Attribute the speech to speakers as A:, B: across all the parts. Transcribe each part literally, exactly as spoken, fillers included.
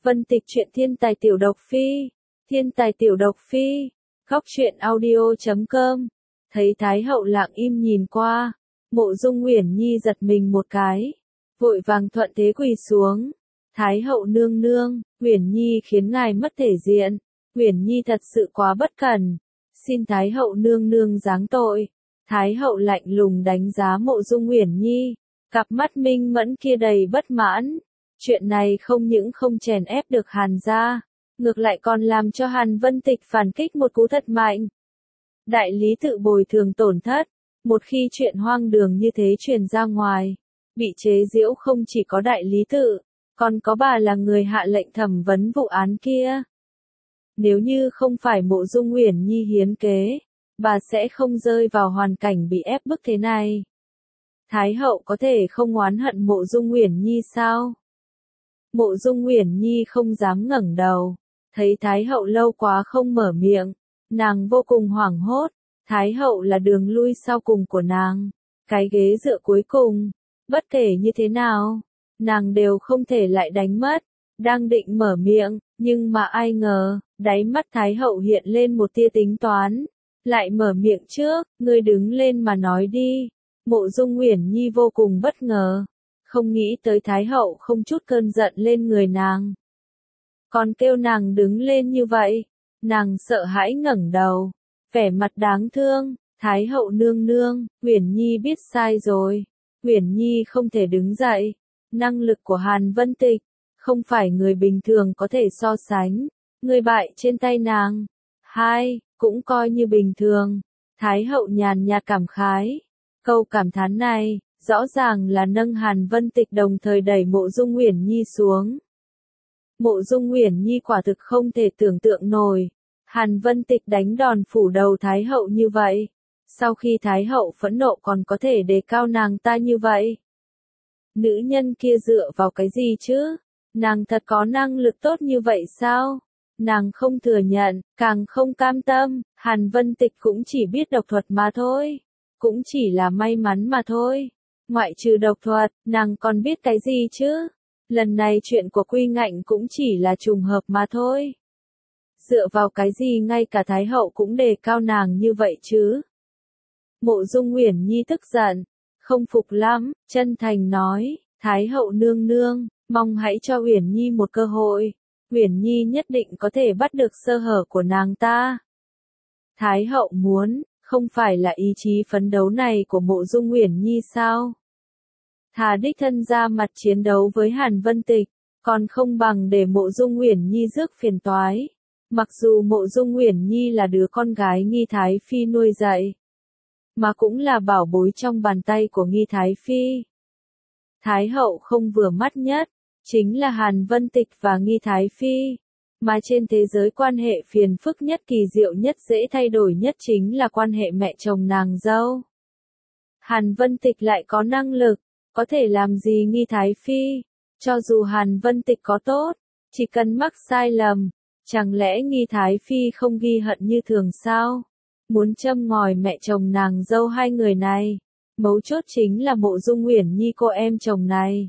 A: Vân Tịch truyện thiên tài tiểu độc phi, thiên tài tiểu độc phi, góc truyện audio chấm com. Thấy Thái hậu lặng im nhìn qua, Mộ Dung Uyển Nhi giật mình một cái, vội vàng thuận thế quỳ xuống. Thái hậu nương nương, Uyển Nhi khiến ngài mất thể diện, Uyển Nhi thật sự quá bất cẩn, xin Thái hậu nương nương giáng tội. Thái hậu lạnh lùng đánh giá Mộ Dung Uyển Nhi, cặp mắt minh mẫn kia đầy bất mãn. Chuyện này không những không chèn ép được Hàn gia, ngược lại còn làm cho Hàn Vân Tịch phản kích một cú thật mạnh. Đại lý tự bồi thường tổn thất, một khi chuyện hoang đường như thế truyền ra ngoài, bị chế giễu không chỉ có đại lý tự, còn có bà là người hạ lệnh thẩm vấn vụ án kia. Nếu như không phải Mộ Dung Uyển Nhi hiến kế, bà sẽ không rơi vào hoàn cảnh bị ép bức thế này. Thái hậu có thể không oán hận Mộ Dung Uyển Nhi sao? Mộ Dung Uyển Nhi không dám ngẩng đầu, thấy Thái hậu lâu quá không mở miệng, nàng vô cùng hoảng hốt. Thái hậu là đường lui sau cùng của nàng, cái ghế dựa cuối cùng, bất kể như thế nào, nàng đều không thể lại đánh mất. Đang định mở miệng, nhưng mà ai ngờ, đáy mắt Thái hậu hiện lên một tia tính toán, lại mở miệng trước, ngươi đứng lên mà nói đi. Mộ Dung Uyển Nhi vô cùng bất ngờ, không nghĩ tới Thái hậu không chút cơn giận lên người nàng, còn kêu nàng đứng lên như vậy. Nàng sợ hãi ngẩng đầu, vẻ mặt đáng thương. Thái hậu nương nương, Uyển Nhi biết sai rồi. Uyển Nhi không thể đứng dậy. Năng lực của Hàn Vân Tịch không phải người bình thường có thể so sánh, người bại trên tay nàng. Hai, cũng coi như bình thường. Thái hậu nhàn nhạt cảm khái. Câu cảm thán này, rõ ràng là nâng Hàn Vân Tịch đồng thời đẩy Mộ Dung Uyển Nhi xuống. Mộ Dung Uyển Nhi quả thực không thể tưởng tượng nổi, Hàn Vân Tịch đánh đòn phủ đầu Thái hậu như vậy, sau khi Thái hậu phẫn nộ còn có thể đề cao nàng ta như vậy. Nữ nhân kia dựa vào cái gì chứ? Nàng thật có năng lực tốt như vậy sao? Nàng không thừa nhận, càng không cam tâm. Hàn Vân Tịch cũng chỉ biết độc thuật mà thôi, cũng chỉ là may mắn mà thôi. Ngoại trừ độc thuật, nàng còn biết cái gì chứ? Lần này chuyện của Quy Ngạnh cũng chỉ là trùng hợp mà thôi. Dựa vào cái gì ngay cả Thái hậu cũng đề cao nàng như vậy chứ? Mộ Dung Uyển Nhi tức giận, không phục lắm, chân thành nói, Thái hậu nương nương, mong hãy cho Uyển Nhi một cơ hội. Uyển Nhi nhất định có thể bắt được sơ hở của nàng ta. Thái hậu muốn, không phải là ý chí phấn đấu này của Mộ Dung Uyển Nhi sao? Thà đích thân ra mặt chiến đấu với Hàn Vân Tịch, còn không bằng để Mộ Dung Uyển Nhi rước phiền toái. Mặc dù Mộ Dung Uyển Nhi là đứa con gái Nghi Thái Phi nuôi dạy, mà cũng là bảo bối trong bàn tay của Nghi Thái Phi. Thái hậu không vừa mắt nhất, chính là Hàn Vân Tịch và Nghi Thái Phi. Mà trên thế giới quan hệ phiền phức nhất, kỳ diệu nhất, dễ thay đổi nhất chính là quan hệ mẹ chồng nàng dâu. Hàn Vân Tịch lại có năng lực, có thể làm gì Nghi Thái Phi? Cho dù Hàn Vân Tịch có tốt, chỉ cần mắc sai lầm, chẳng lẽ Nghi Thái Phi không ghi hận như thường sao? Muốn châm ngòi mẹ chồng nàng dâu hai người này, mấu chốt chính là Mộ Dung Uyển Nhi cô em chồng này.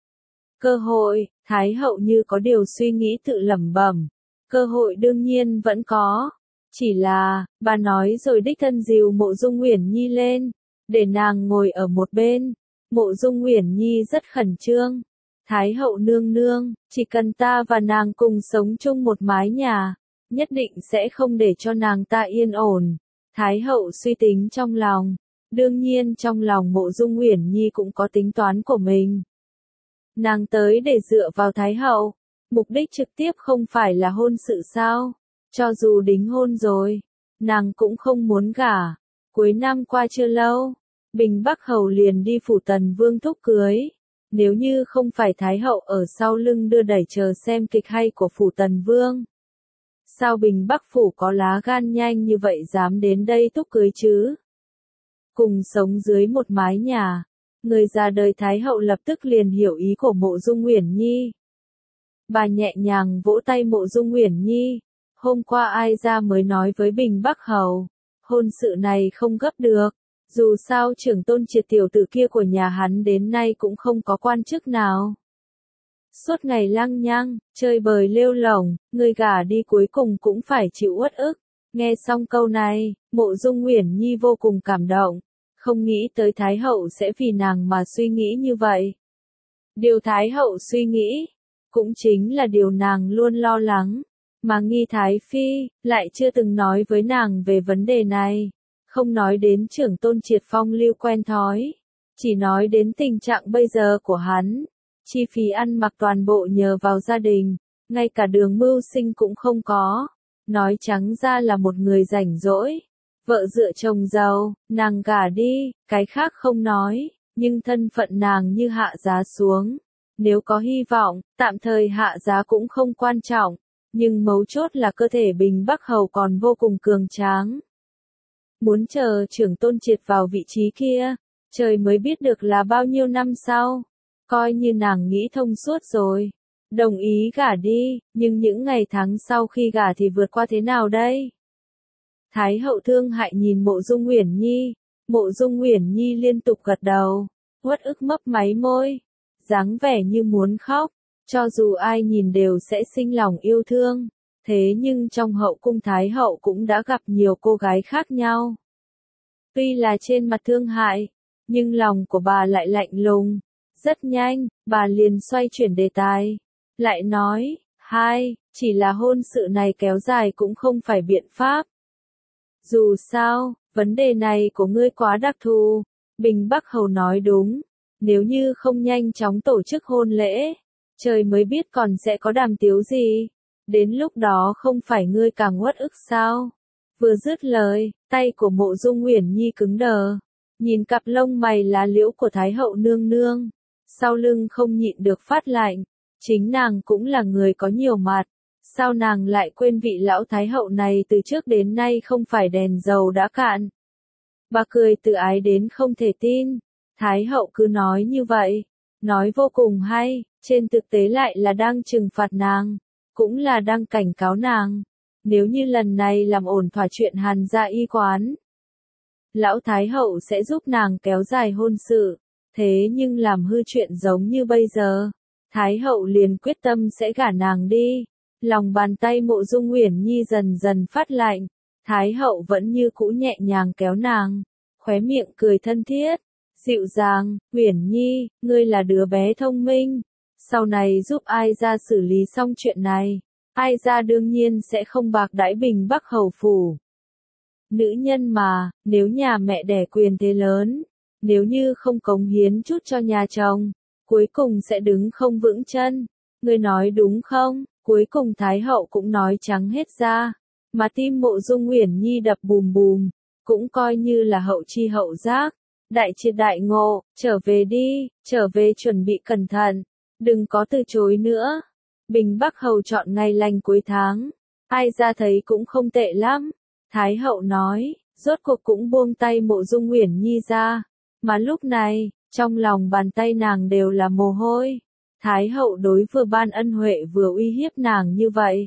A: Cơ hội, Thái hậu như có điều suy nghĩ tự lẩm bẩm, cơ hội đương nhiên vẫn có, chỉ là, bà nói rồi đích thân dìu Mộ Dung Uyển Nhi lên, để nàng ngồi ở một bên. Mộ Dung Uyển Nhi rất khẩn trương. Thái hậu nương nương, chỉ cần ta và nàng cùng sống chung một mái nhà, nhất định sẽ không để cho nàng ta yên ổn. Thái hậu suy tính trong lòng, đương nhiên trong lòng Mộ Dung Uyển Nhi cũng có tính toán của mình. Nàng tới để dựa vào Thái hậu, mục đích trực tiếp không phải là hôn sự sao? Cho dù đính hôn rồi, nàng cũng không muốn gả. Cuối năm qua chưa lâu, Bình Bắc Hầu liền đi phủ Tần Vương thúc cưới. Nếu như không phải Thái hậu ở sau lưng đưa đẩy chờ xem kịch hay của phủ Tần Vương, sao Bình Bắc phủ có lá gan nhanh như vậy dám đến đây thúc cưới chứ? Cùng sống dưới một mái nhà, người già đời Thái hậu lập tức liền hiểu ý của Mộ Dung Uyển Nhi. Bà nhẹ nhàng vỗ tay Mộ Dung Uyển Nhi, hôm qua ai ra mới nói với Bình Bắc Hầu, hôn sự này không gấp được. Dù sao trưởng tôn Triệt tiểu tử kia của nhà hắn đến nay cũng không có quan chức nào. Suốt ngày lăng nhăng, chơi bời lêu lổng, người gả đi cuối cùng cũng phải chịu uất ức. Nghe xong câu này, Mộ Dung Uyển Nhi vô cùng cảm động, không nghĩ tới Thái hậu sẽ vì nàng mà suy nghĩ như vậy. Điều Thái hậu suy nghĩ, cũng chính là điều nàng luôn lo lắng, mà Nghi Thái Phi lại chưa từng nói với nàng về vấn đề này, không nói đến trưởng tôn Triệt Phong lưu quen thói, chỉ nói đến tình trạng bây giờ của hắn, chi phí ăn mặc toàn bộ nhờ vào gia đình, ngay cả đường mưu sinh cũng không có, nói trắng ra là một người rảnh rỗi, vợ dựa chồng giàu, nàng gả đi, cái khác không nói, nhưng thân phận nàng như hạ giá xuống. Nếu có hy vọng, tạm thời hạ giá cũng không quan trọng, nhưng mấu chốt là cơ thể Bình Bắc Hầu còn vô cùng cường tráng. Muốn chờ trưởng tôn Triệt vào vị trí kia, trời mới biết được là bao nhiêu năm sau, coi như nàng nghĩ thông suốt rồi. Đồng ý gả đi, nhưng những ngày tháng sau khi gả thì vượt qua thế nào đây? Thái hậu thương hại nhìn Mộ Dung Uyển Nhi, Mộ Dung Uyển Nhi liên tục gật đầu, uất ức mấp máy môi, dáng vẻ như muốn khóc, cho dù ai nhìn đều sẽ sinh lòng yêu thương, thế nhưng trong hậu cung Thái hậu cũng đã gặp nhiều cô gái khác nhau. Tuy là trên mặt thương hại, nhưng lòng của bà lại lạnh lùng, rất nhanh, bà liền xoay chuyển đề tài, lại nói, hai, chỉ là hôn sự này kéo dài cũng không phải biện pháp. Dù sao, vấn đề này của ngươi quá đặc thù, Bình Bắc Hầu nói đúng, nếu như không nhanh chóng tổ chức hôn lễ, trời mới biết còn sẽ có đàm tiếu gì, đến lúc đó không phải ngươi càng uất ức sao? Vừa dứt lời, tay của Mộ Dung Uyển Nhi cứng đờ, nhìn cặp lông mày lá liễu của Thái hậu nương nương, sau lưng không nhịn được phát lạnh, chính nàng cũng là người có nhiều mặt, sao nàng lại quên vị lão Thái hậu này từ trước đến nay không phải đèn dầu đã cạn. Bà cười tự ái đến không thể tin, Thái hậu cứ nói như vậy, nói vô cùng hay, trên thực tế lại là đang trừng phạt nàng, cũng là đang cảnh cáo nàng, nếu như lần này làm ổn thỏa chuyện Hàn gia y quán, lão Thái hậu sẽ giúp nàng kéo dài hôn sự, thế nhưng làm hư chuyện giống như bây giờ, Thái hậu liền quyết tâm sẽ gả nàng đi. Lòng bàn tay Mộ Dung Uyển Nhi dần dần phát lạnh, Thái hậu vẫn như cũ nhẹ nhàng kéo nàng, khóe miệng cười thân thiết, dịu dàng, Uyển Nhi, ngươi là đứa bé thông minh, sau này giúp ai ra xử lý xong chuyện này, ai ra đương nhiên sẽ không bạc đãi Bình Bắc Hầu phủ. Nữ nhân mà, nếu nhà mẹ đẻ quyền thế lớn, nếu như không cống hiến chút cho nhà chồng, cuối cùng sẽ đứng không vững chân, ngươi nói đúng không? Cuối cùng Thái hậu cũng nói trắng hết ra, mà tim Mộ Dung Uyển Nhi đập bùm bùm, cũng coi như là hậu chi hậu giác, đại triệt đại ngộ, trở về đi, trở về chuẩn bị cẩn thận, đừng có từ chối nữa. Bình Bắc Hầu chọn ngày lành cuối tháng, ai ra thấy cũng không tệ lắm, Thái hậu nói, rốt cuộc cũng buông tay Mộ Dung Uyển Nhi ra, mà lúc này, trong lòng bàn tay nàng đều là mồ hôi. Thái hậu đối vừa ban ân huệ vừa uy hiếp nàng như vậy.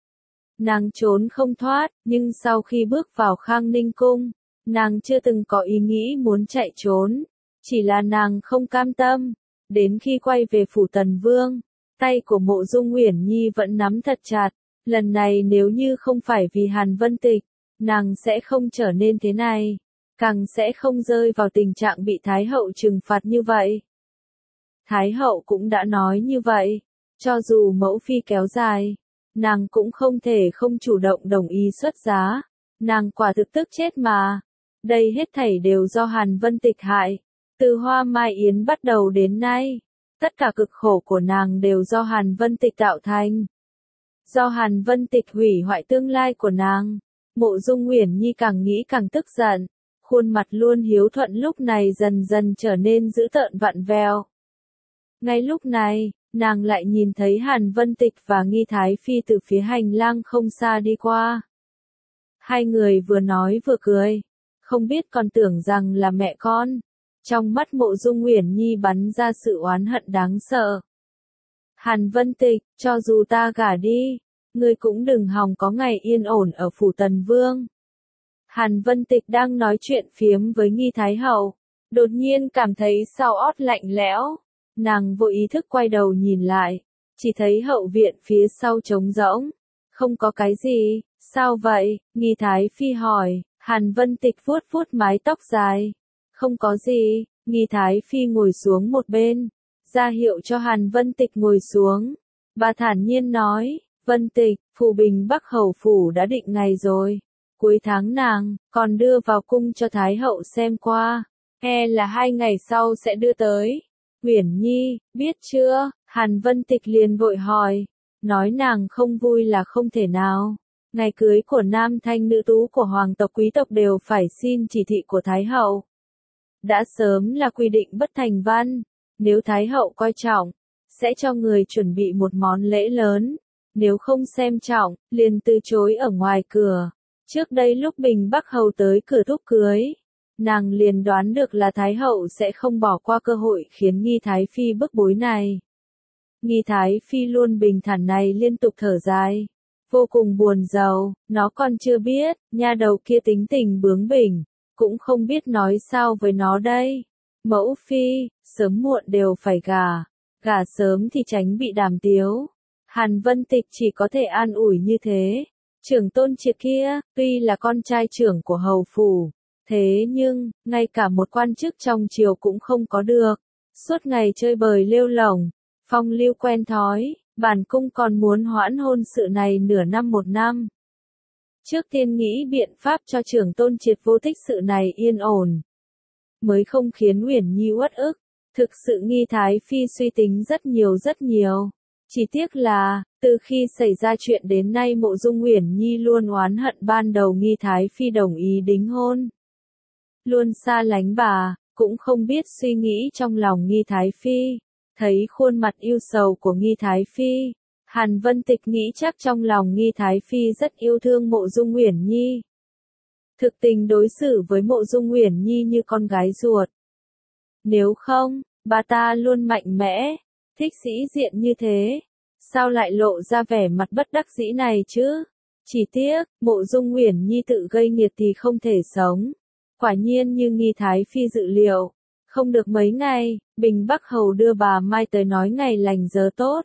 A: Nàng trốn không thoát, nhưng sau khi bước vào Khang Ninh Cung, nàng chưa từng có ý nghĩ muốn chạy trốn, chỉ là nàng không cam tâm. Đến khi quay về phủ Tần Vương, tay của Mộ Dung Uyển Nhi vẫn nắm thật chặt, lần này nếu như không phải vì Hàn Vân Tịch, nàng sẽ không trở nên thế này, càng sẽ không rơi vào tình trạng bị Thái hậu trừng phạt như vậy. Thái hậu cũng đã nói như vậy, cho dù mẫu phi kéo dài, nàng cũng không thể không chủ động đồng ý xuất giá, nàng quả thực tức chết mà. Đây hết thảy đều do Hàn Vân Tịch hại, từ Hoa Mai Yến bắt đầu đến nay, tất cả cực khổ của nàng đều do Hàn Vân Tịch tạo thành. Do Hàn Vân Tịch hủy hoại tương lai của nàng, Mộ Dung Uyển Nhi càng nghĩ càng tức giận, khuôn mặt luôn hiếu thuận lúc này dần dần trở nên dữ tợn vặn vẹo. Ngay lúc này, nàng lại nhìn thấy Hàn Vân Tịch và Nghi Thái Phi từ phía hành lang không xa đi qua. Hai người vừa nói vừa cười, không biết còn tưởng rằng là mẹ con. Trong mắt Mộ Dung Uyển Nhi bắn ra sự oán hận đáng sợ. Hàn Vân Tịch, cho dù ta gả đi, ngươi cũng đừng hòng có ngày yên ổn ở phủ Tần Vương. Hàn Vân Tịch đang nói chuyện phiếm với Nghi Thái Hậu, đột nhiên cảm thấy sau ót lạnh lẽo. Nàng vô ý thức quay đầu nhìn lại, chỉ thấy hậu viện phía sau trống rỗng. Không có cái gì, sao vậy? Nghi Thái Phi hỏi. Hàn Vân Tịch vuốt vuốt mái tóc dài. Không có gì, Nghi Thái Phi ngồi xuống một bên, ra hiệu cho Hàn Vân Tịch ngồi xuống. Bà thản nhiên nói, Vân Tịch, phủ Bình Bắc Hầu Phủ đã định ngày rồi. Cuối tháng nàng, còn đưa vào cung cho Thái Hậu xem qua. E là hai ngày sau sẽ đưa tới. Uyển Nhi, biết chưa? Hàn Vân Tịch liền vội hỏi. Nói nàng không vui là không thể nào. Ngày cưới của nam thanh nữ tú của hoàng tộc quý tộc đều phải xin chỉ thị của Thái Hậu. Đã sớm là quy định bất thành văn. Nếu Thái Hậu coi trọng, sẽ cho người chuẩn bị một món lễ lớn. Nếu không xem trọng, liền từ chối ở ngoài cửa. Trước đây lúc Bình Bắc Hầu tới cửa thúc cưới, nàng liền đoán được là Thái Hậu sẽ không bỏ qua cơ hội khiến Nghi Thái Phi bức bối này. Nghi Thái Phi luôn bình thản này liên tục thở dài. Vô cùng buồn rầu, nó còn chưa biết, nha đầu kia tính tình bướng bỉnh, cũng không biết nói sao với nó đây. Mẫu Phi, sớm muộn đều phải gả, gả sớm thì tránh bị đàm tiếu. Hàn Vân Tịch chỉ có thể an ủi như thế. Trưởng Tôn Triệt kia, tuy là con trai trưởng của hầu phủ, thế nhưng, ngay cả một quan chức trong triều cũng không có được. Suốt ngày chơi bời lêu lổng, phong lưu quen thói, bản cung còn muốn hoãn hôn sự này nửa năm một năm. Trước tiên nghĩ biện pháp cho Trưởng Tôn Triệt vô thích sự này yên ổn, mới không khiến Uyển Nhi uất ức. Thực sự Nghi Thái Phi suy tính rất nhiều rất nhiều. Chỉ tiếc là, từ khi xảy ra chuyện đến nay Mộ Dung Uyển Nhi luôn oán hận ban đầu Nghi Thái Phi đồng ý đính hôn. Luôn xa lánh bà, cũng không biết suy nghĩ trong lòng Nghi Thái Phi. Thấy khuôn mặt yêu sầu của Nghi Thái Phi, Hàn Vân Tịch nghĩ chắc trong lòng Nghi Thái Phi rất yêu thương Mộ Dung Uyển Nhi. Thực tình đối xử với Mộ Dung Uyển Nhi như con gái ruột. Nếu không, bà ta luôn mạnh mẽ, thích sĩ diện như thế, sao lại lộ ra vẻ mặt bất đắc dĩ này chứ? Chỉ tiếc, Mộ Dung Uyển Nhi tự gây nghiệt thì không thể sống. Quả nhiên như Nghi Thái Phi dự liệu, không được mấy ngày, Bình Bắc Hầu đưa bà Mai tới nói ngày lành giờ tốt.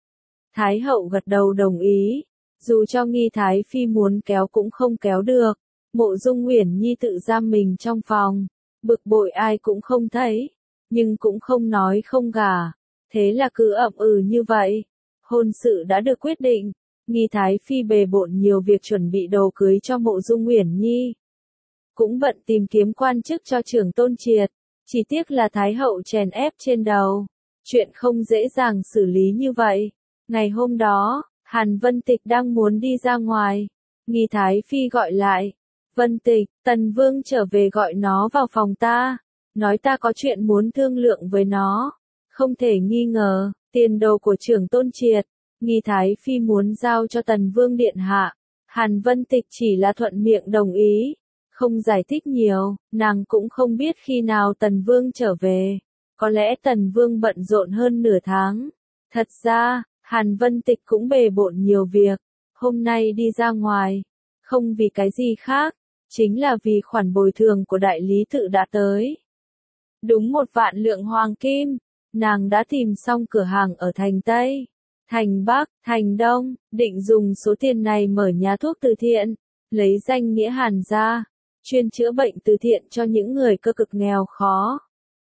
A: Thái Hậu gật đầu đồng ý, dù cho Nghi Thái Phi muốn kéo cũng không kéo được. Mộ Dung Uyển Nhi tự giam mình trong phòng, bực bội ai cũng không thấy, nhưng cũng không nói không gả, thế là cứ ậm ừ như vậy. Hôn sự đã được quyết định, Nghi Thái Phi bề bộn nhiều việc chuẩn bị đồ cưới cho Mộ Dung Uyển Nhi. Cũng bận tìm kiếm quan chức cho Trưởng Tôn Triệt, chỉ tiếc là Thái Hậu chèn ép trên đầu, chuyện không dễ dàng xử lý như vậy. Ngày hôm đó, Hàn Vân Tịch đang muốn đi ra ngoài, Nghi Thái Phi gọi lại, Vân Tịch, Tần Vương trở về gọi nó vào phòng ta, nói ta có chuyện muốn thương lượng với nó. Không thể nghi ngờ, tiền đồ của Trưởng Tôn Triệt, Nghi Thái Phi muốn giao cho Tần Vương điện hạ. Hàn Vân Tịch chỉ là thuận miệng đồng ý, không giải thích nhiều, nàng cũng không biết khi nào Tần Vương trở về. Có lẽ Tần Vương bận rộn hơn nửa tháng. Thật ra, Hàn Vân Tịch cũng bề bộn nhiều việc, hôm nay đi ra ngoài, không vì cái gì khác, chính là vì khoản bồi thường của đại lý tự đã tới. Đúng một vạn lượng hoàng kim, nàng đã tìm xong cửa hàng ở thành Tây, thành Bắc, thành Đông, định dùng số tiền này mở nhà thuốc từ thiện, lấy danh nghĩa Hàn gia, chuyên chữa bệnh từ thiện cho những người cơ cực nghèo khó.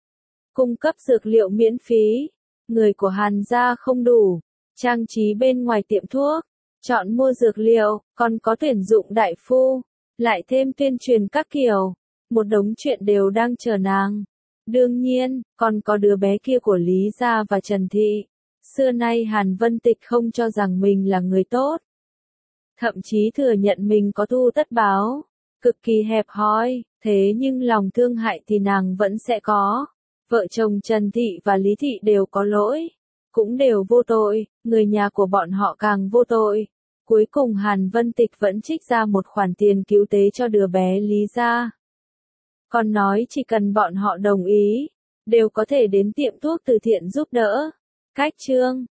A: Cung cấp dược liệu miễn phí, người của Hàn gia không đủ, trang trí bên ngoài tiệm thuốc, chọn mua dược liệu, còn có tuyển dụng đại phu, lại thêm tuyên truyền các kiểu, một đống chuyện đều đang chờ nàng. Đương nhiên, còn có đứa bé kia của Lý Gia và Trần Thị. Xưa nay Hàn Vân Tịch không cho rằng mình là người tốt, thậm chí thừa nhận mình có thù tất báo, cực kỳ hẹp hòi, thế nhưng lòng thương hại thì nàng vẫn sẽ có. Vợ chồng Trần Thị và Lý Thị đều có lỗi, cũng đều vô tội, người nhà của bọn họ càng vô tội. Cuối cùng Hàn Vân Tịch vẫn trích ra một khoản tiền cứu tế cho đứa bé Lý Gia. Còn nói chỉ cần bọn họ đồng ý, đều có thể đến tiệm thuốc từ thiện giúp đỡ. Cách chương